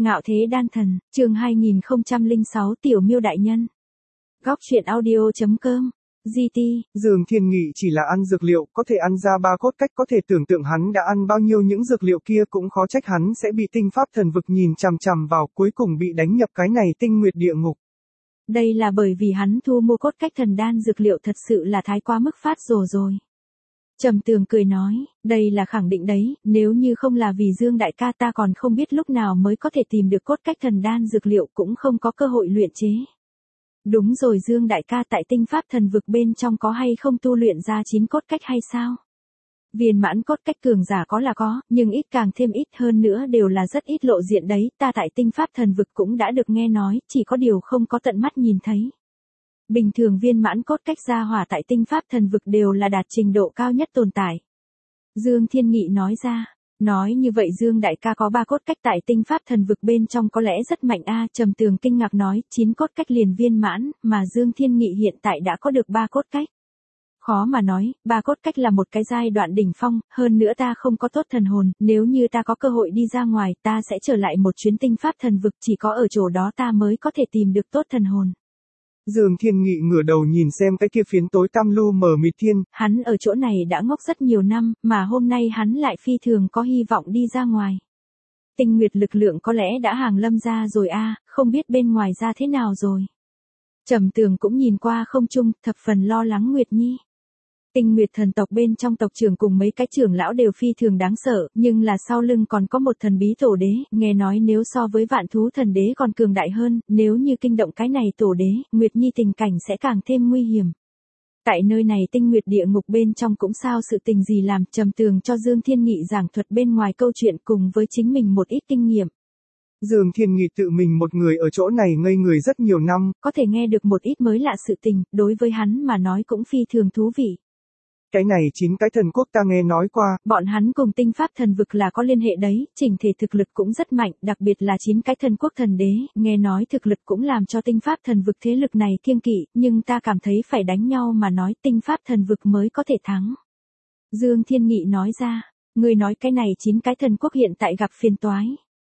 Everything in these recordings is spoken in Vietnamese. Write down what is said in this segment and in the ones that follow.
Ngạo thế đan thần, chương 2006 Tiểu Miêu đại nhân. Góc truyện audio.com. GT. Dương Thiên Nghị chỉ là ăn dược liệu, có thể ăn ra ba cốt cách, có thể tưởng tượng hắn đã ăn bao nhiêu những dược liệu kia, cũng khó trách hắn sẽ bị tinh pháp thần vực nhìn chằm chằm vào, cuối cùng bị đánh nhập cái này tinh nguyệt địa ngục. Đây là bởi vì hắn thu mua cốt cách thần đan dược liệu thật sự là thái quá mức phát rồi. Trầm Tường cười nói, đây là khẳng định đấy, nếu như không là vì Dương đại ca ta còn không biết lúc nào mới có thể tìm được cốt cách thần đan dược liệu, cũng không có cơ hội luyện chế. Đúng rồi, Dương đại ca tại tinh pháp thần vực bên trong có hay không tu luyện ra 9 cốt cách hay sao? Viên mãn cốt cách cường giả có là có, nhưng ít càng thêm ít, hơn nữa đều là rất ít lộ diện đấy, ta tại tinh pháp thần vực cũng đã được nghe nói, chỉ có điều không có tận mắt nhìn thấy. Bình thường viên mãn cốt cách gia hỏa tại tinh pháp thần vực đều là đạt trình độ cao nhất tồn tại. Dương Thiên Nghị nói ra, nói như vậy Dương đại ca có 3 cốt cách tại tinh pháp thần vực bên trong có lẽ rất mạnh a. Trầm Tường kinh ngạc nói, 9 cốt cách liền viên mãn, mà Dương Thiên Nghị hiện tại đã có được 3 cốt cách. Khó mà nói, 3 cốt cách là một cái giai đoạn đỉnh phong, hơn nữa ta không có tốt thần hồn, nếu như ta có cơ hội đi ra ngoài, ta sẽ trở lại một chuyến tinh pháp thần vực, chỉ có ở chỗ đó ta mới có thể tìm được tốt thần hồn. Dương Thiên Nghị ngửa đầu nhìn xem cái kia phiến tối tăm lu mờ mịt thiên. Hắn ở chỗ này đã ngốc rất nhiều năm, mà hôm nay hắn lại phi thường có hy vọng đi ra ngoài. Tinh nguyệt lực lượng có lẽ đã hàng lâm ra rồi a, không biết bên ngoài ra thế nào rồi. Trầm Tường cũng nhìn qua không trung, thập phần lo lắng Nguyệt Nhi. Tinh nguyệt thần tộc bên trong tộc trưởng cùng mấy cái trưởng lão đều phi thường đáng sợ, nhưng là sau lưng còn có một thần bí tổ đế, nghe nói nếu so với vạn thú thần đế còn cường đại hơn, nếu như kinh động cái này tổ đế, Nguyệt Nhi tình cảnh sẽ càng thêm nguy hiểm. Tại nơi này tinh nguyệt địa ngục bên trong cũng sao sự tình gì làm. Trầm Tường cho Dương Thiên Nghị giảng thuật bên ngoài câu chuyện cùng với chính mình một ít kinh nghiệm. Dương Thiên Nghị tự mình một người ở chỗ này ngây người rất nhiều năm, có thể nghe được một ít mới lạ sự tình, đối với hắn mà nói cũng phi thường thú vị. Cái này 9 cái thần quốc ta nghe nói qua. Bọn hắn cùng tinh pháp thần vực là có liên hệ đấy, chỉnh thể thực lực cũng rất mạnh, đặc biệt là 9 cái thần quốc thần đế, nghe nói thực lực cũng làm cho tinh pháp thần vực thế lực này kiêng kỵ, nhưng ta cảm thấy phải đánh nhau mà nói tinh pháp thần vực mới có thể thắng. Dương Thiên Nghị nói ra, người nói cái này 9 cái thần quốc hiện tại gặp phiền toái.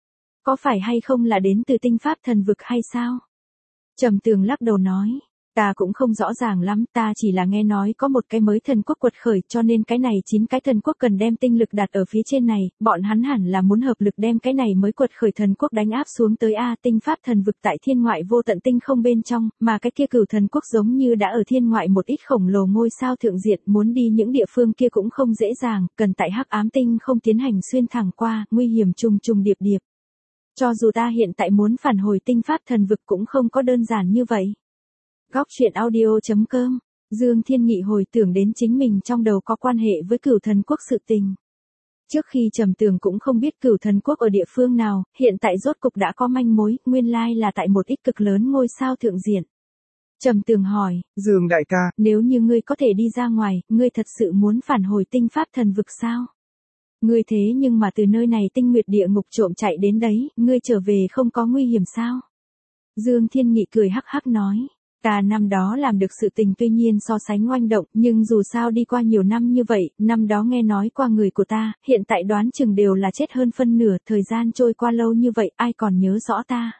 Có phải hay không là đến từ tinh pháp thần vực hay sao? Trầm Tường lắc đầu nói. Ta cũng không rõ ràng lắm, ta chỉ là nghe nói có một cái mới thần quốc quật khởi, cho nên cái này 9 cái thần quốc cần đem tinh lực đặt ở phía trên này, bọn hắn hẳn là muốn hợp lực đem cái này mới quật khởi thần quốc đánh áp xuống tới a. Tinh pháp thần vực tại thiên ngoại vô tận tinh không bên trong, mà cái kia cửu thần quốc giống như đã ở thiên ngoại một ít khổng lồ ngôi sao thượng diện, muốn đi những địa phương kia cũng không dễ dàng, cần tại hắc ám tinh không tiến hành xuyên thẳng qua, nguy hiểm trùng trùng điệp điệp. Cho dù ta hiện tại muốn phản hồi tinh pháp thần vực cũng không có đơn giản như vậy. Góc truyện audio.com. Dương Thiên Nghị hồi tưởng đến chính mình trong đầu có quan hệ với cửu thần quốc sự tình. Trước khi Trầm Tường cũng không biết cửu thần quốc ở địa phương nào, hiện tại rốt cục đã có manh mối, nguyên lai là tại một ít cực lớn ngôi sao thượng diện. Trầm Tường hỏi, Dương đại ca, nếu như ngươi có thể đi ra ngoài, ngươi thật sự muốn phản hồi tinh pháp thần vực sao? Ngươi thế nhưng mà từ nơi này tinh nguyệt địa ngục trộm chạy đến đấy, ngươi trở về không có nguy hiểm sao? Dương Thiên Nghị cười hắc hắc nói. Ta năm đó làm được sự tình tuy nhiên so sánh oanh động, nhưng dù sao đi qua nhiều năm như vậy, năm đó nghe nói qua người của ta, hiện tại đoán chừng đều là chết hơn phân nửa, thời gian trôi qua lâu như vậy, ai còn nhớ rõ ta.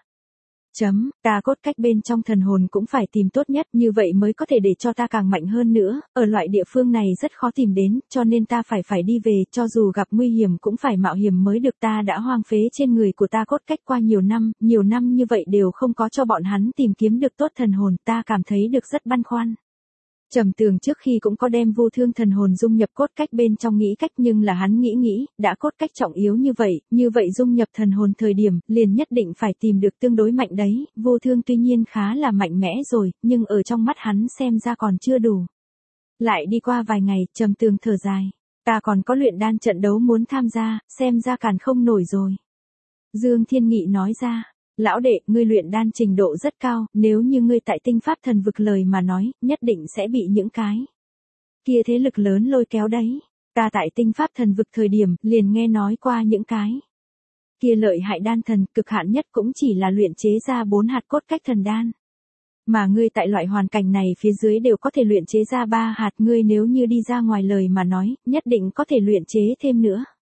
Ta cốt cách bên trong thần hồn cũng phải tìm tốt nhất, như vậy mới có thể để cho ta càng mạnh hơn nữa, ở loại địa phương này rất khó tìm đến, cho nên ta phải đi về, cho dù gặp nguy hiểm cũng phải mạo hiểm mới được. Ta đã hoang phế trên người của ta cốt cách qua nhiều năm như vậy đều không có cho bọn hắn tìm kiếm được tốt thần hồn, ta cảm thấy được rất băn khoăn. Trầm Tường trước khi cũng có đem vô thương thần hồn dung nhập cốt cách bên trong nghĩ cách, nhưng là hắn nghĩ, đã cốt cách trọng yếu như vậy dung nhập thần hồn thời điểm, liền nhất định phải tìm được tương đối mạnh đấy, vô thương tuy nhiên khá là mạnh mẽ rồi, nhưng ở trong mắt hắn xem ra còn chưa đủ. Lại đi qua vài ngày, Trầm Tường thở dài, ta còn có luyện đan trận đấu muốn tham gia, xem ra càn không nổi rồi. Dương Thiên Nghị nói ra. Lão đệ, ngươi luyện đan trình độ rất cao, nếu như ngươi tại tinh pháp thần vực lời mà nói, nhất định sẽ bị những cái kia thế lực lớn lôi kéo đấy. Ta tại tinh pháp thần vực thời điểm, liền nghe nói qua những cái kia lợi hại đan thần, cực hạn nhất cũng chỉ là luyện chế ra 4 hạt cốt cách thần đan. Mà ngươi tại loại hoàn cảnh này phía dưới đều có thể luyện chế ra 3 hạt, ngươi nếu như đi ra ngoài lời mà nói, nhất định có thể luyện chế thêm nữa.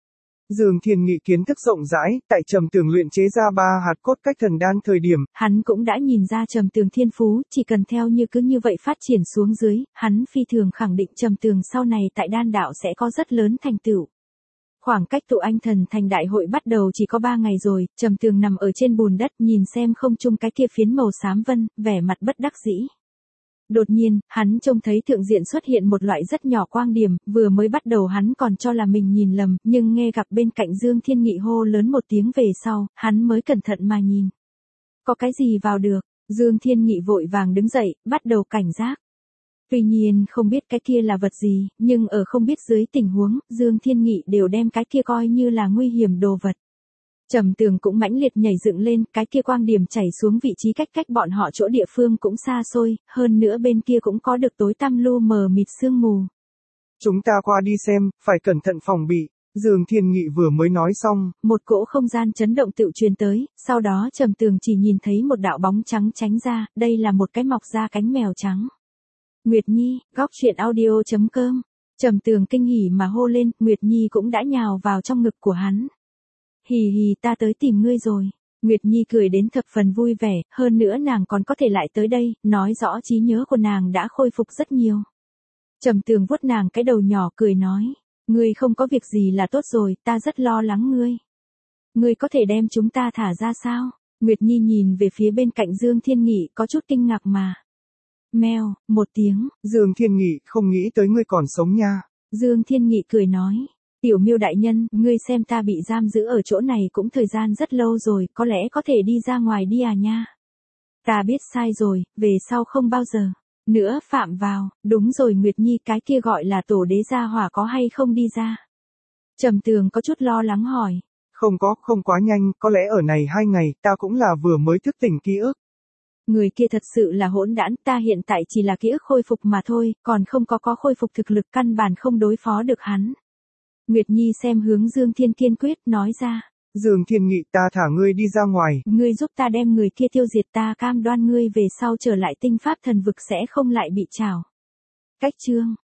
Dương Thiên Nghị kiến thức rộng rãi, tại Trầm Tường luyện chế ra 3 hạt cốt cách thần đan thời điểm, hắn cũng đã nhìn ra Trầm Tường thiên phú, chỉ cần theo cứ như vậy phát triển xuống dưới, hắn phi thường khẳng định Trầm Tường sau này tại đan đạo sẽ có rất lớn thành tựu. Khoảng cách tụ anh thần thành đại hội bắt đầu chỉ có 3 ngày rồi, Trầm Tường nằm ở trên bùn đất nhìn xem không trung cái kia phiến màu xám vân, vẻ mặt bất đắc dĩ. Đột nhiên, hắn trông thấy thượng diện xuất hiện một loại rất nhỏ quang điểm, vừa mới bắt đầu hắn còn cho là mình nhìn lầm, nhưng nghe gặp bên cạnh Dương Thiên Nghị hô lớn một tiếng về sau, hắn mới cẩn thận mà nhìn. Có cái gì vào được? Dương Thiên Nghị vội vàng đứng dậy, bắt đầu cảnh giác. Tuy nhiên không biết cái kia là vật gì, nhưng ở không biết dưới tình huống, Dương Thiên Nghị đều đem cái kia coi như là nguy hiểm đồ vật. Trầm Tường cũng mãnh liệt nhảy dựng lên, cái kia quang điểm chảy xuống vị trí cách bọn họ chỗ địa phương cũng xa xôi, hơn nữa bên kia cũng có được tối tăm lu mờ mịt sương mù. Chúng ta qua đi xem, phải cẩn thận phòng bị. Dương Thiên Nghị vừa mới nói xong, một cỗ không gian chấn động tự truyền tới, sau đó Trầm Tường chỉ nhìn thấy một đạo bóng trắng tránh ra, đây là một cái mọc ra cánh mèo trắng. Nguyệt Nhi, góc truyện audio.com. Trầm Tường kinh hỉ mà hô lên, Nguyệt Nhi cũng đã nhào vào trong ngực của hắn. Hì hì, ta tới tìm ngươi rồi. Nguyệt Nhi cười đến thập phần vui vẻ, hơn nữa nàng còn có thể lại tới đây, nói rõ trí nhớ của nàng đã khôi phục rất nhiều. Trầm Tường vuốt nàng cái đầu nhỏ cười nói, ngươi không có việc gì là tốt rồi, ta rất lo lắng ngươi. Ngươi có thể đem chúng ta thả ra sao? Nguyệt Nhi nhìn về phía bên cạnh Dương Thiên Nghị có chút kinh ngạc mà. Mèo, một tiếng. Dương Thiên Nghị không nghĩ tới ngươi còn sống nha. Dương Thiên Nghị cười nói. Tiểu Miêu đại nhân, ngươi xem ta bị giam giữ ở chỗ này cũng thời gian rất lâu rồi, có lẽ có thể đi ra ngoài đi à nha. Ta biết sai rồi, về sau không bao giờ nữa phạm vào. Đúng rồi Nguyệt Nhi, cái kia gọi là tổ đế gia hỏa có hay không đi ra? Trầm Tường có chút lo lắng hỏi. Không quá nhanh, có lẽ ở này 2 ngày, ta cũng là vừa mới thức tỉnh ký ức. Người kia thật sự là hỗn đản, ta hiện tại chỉ là ký ức khôi phục mà thôi, còn không có khôi phục thực lực, căn bản không đối phó được hắn. Nguyệt Nhi xem hướng Dương Thiên kiên quyết, nói ra. Dương Thiên Nghị, ta thả ngươi đi ra ngoài. Ngươi giúp ta đem người kia tiêu diệt, ta cam đoan ngươi về sau trở lại tinh pháp thần vực sẽ không lại bị trảo. Cách chương.